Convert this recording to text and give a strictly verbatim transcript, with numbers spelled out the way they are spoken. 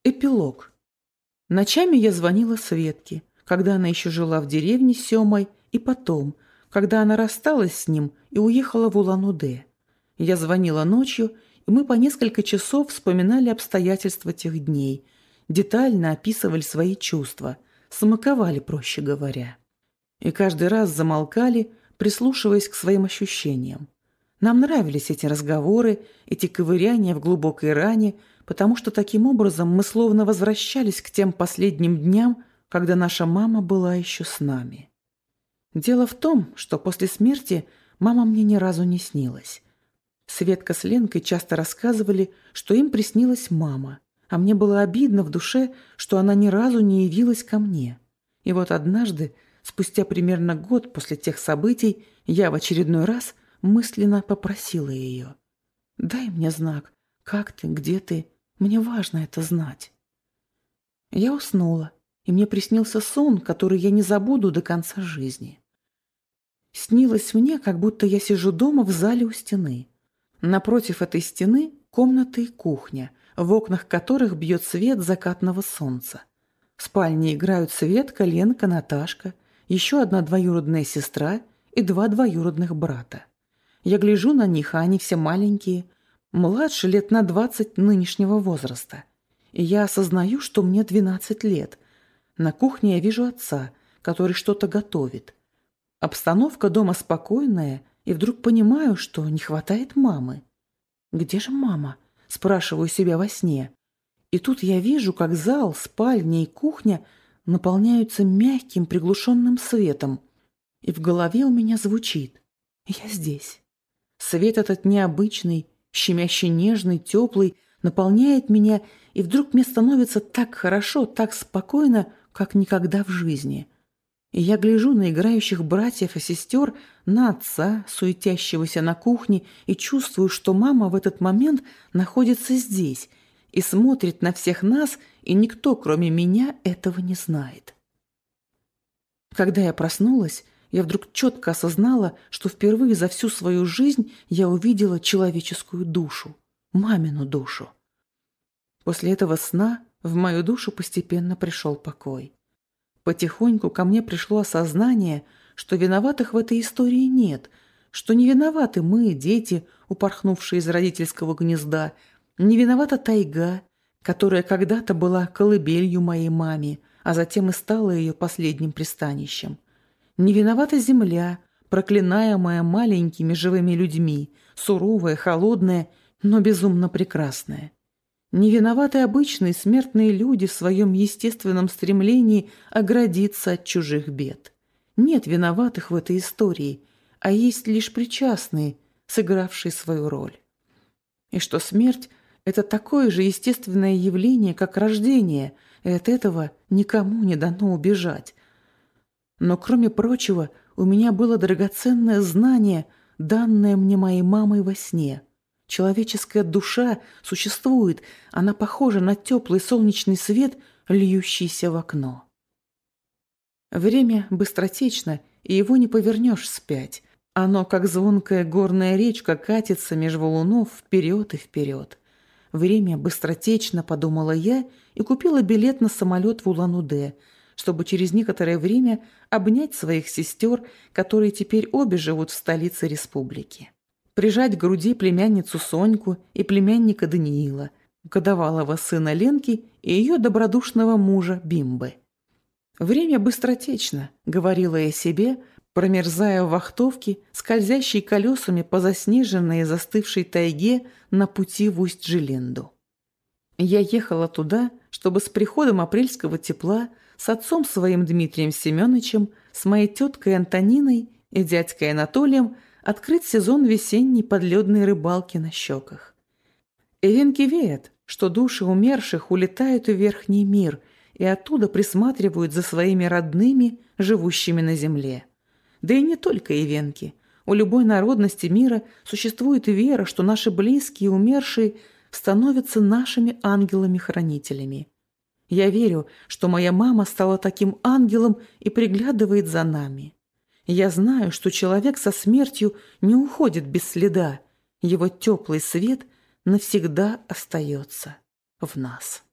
Эпилог. Ночами я звонила Светке, когда она еще жила в деревне с Семой, и потом, когда она рассталась с ним и уехала в Улан-Удэ. Я звонила ночью, и мы по несколько часов вспоминали обстоятельства тех дней, детально описывали свои чувства, смаковали, проще говоря. И каждый раз замолкали, прислушиваясь к своим ощущениям. Нам нравились эти разговоры, эти ковыряния в глубокой ране, потому что таким образом мы словно возвращались к тем последним дням, когда наша мама была еще с нами. Дело в том, что после смерти мама мне ни разу не снилась. Светка с Ленкой часто рассказывали, что им приснилась мама, а мне было обидно в душе, что она ни разу не явилась ко мне. И вот однажды, спустя примерно год после тех событий, я в очередной раз мысленно попросила ее: «Дай мне знак, как ты, где ты, мне важно это знать». Я уснула, и мне приснился сон, который я не забуду до конца жизни. Снилось мне, как будто я сижу дома в зале у стены. Напротив этой стены комната и кухня, в окнах которых бьет свет закатного солнца. В спальне играют Светка, Ленка, Наташка, еще одна двоюродная сестра и два двоюродных брата. Я гляжу на них, а они все маленькие, младше лет на двадцать нынешнего возраста. И я осознаю, что мне двенадцать лет. На кухне я вижу отца, который что-то готовит. Обстановка дома спокойная, и вдруг понимаю, что не хватает мамы. «Где же мама?» – спрашиваю себя во сне. И тут я вижу, как зал, спальня и кухня наполняются мягким приглушенным светом. И в голове у меня звучит: «Я здесь». Свет этот необычный, щемяще нежный, теплый, наполняет меня, и вдруг мне становится так хорошо, так спокойно, как никогда в жизни. И я гляжу на играющих братьев и сестер, на отца, суетящегося на кухне, и чувствую, что мама в этот момент находится здесь и смотрит на всех нас, и никто, кроме меня, этого не знает. Когда я проснулась, я вдруг четко осознала, что впервые за всю свою жизнь я увидела человеческую душу, мамину душу. После этого сна в мою душу постепенно пришел покой. Потихоньку ко мне пришло осознание, что виноватых в этой истории нет, что не виноваты мы, дети, упорхнувшие из родительского гнезда, не виновата тайга, которая когда-то была колыбелью моей маме, а затем и стала ее последним пристанищем. Не виновата земля, проклинаемая маленькими живыми людьми, суровая, холодная, но безумно прекрасная. Не виноваты обычные смертные люди в своем естественном стремлении оградиться от чужих бед. Нет виноватых в этой истории, а есть лишь причастные, сыгравшие свою роль. И что смерть – это такое же естественное явление, как рождение, и от этого никому не дано убежать. Но, кроме прочего, у меня было драгоценное знание, данное мне моей мамой во сне. Человеческая душа существует, она похожа на теплый солнечный свет, льющийся в окно. Время быстротечно, и его не повернешь вспять. Оно, как звонкая горная речка, катится меж валунов вперед и вперед. Время быстротечно, подумала я, и купила билет на самолет в Улан-Удэ, чтобы через некоторое время обнять своих сестер, которые теперь обе живут в столице республики. Прижать к груди племянницу Соньку и племянника Даниила, годовалого сына Ленки и ее добродушного мужа Бимбы. «Время быстротечно», — говорила я себе, промерзая в вахтовке, скользящей колесами по заснеженной и застывшей тайге на пути в Усть-Джилинду. Я ехала туда, чтобы с приходом апрельского тепла с отцом своим Дмитрием Семеновичем, с моей теткой Антониной и дядькой Анатолием открыть сезон весенней подледной рыбалки на Щеках. Эвенки верят, что души умерших улетают в верхний мир и оттуда присматривают за своими родными, живущими на земле. Да и не только эвенки. У любой народности мира существует вера, что наши близкие умершие становятся нашими ангелами-хранителями. Я верю, что моя мама стала таким ангелом и приглядывает за нами. Я знаю, что человек со смертью не уходит без следа. Его теплый свет навсегда остается в нас.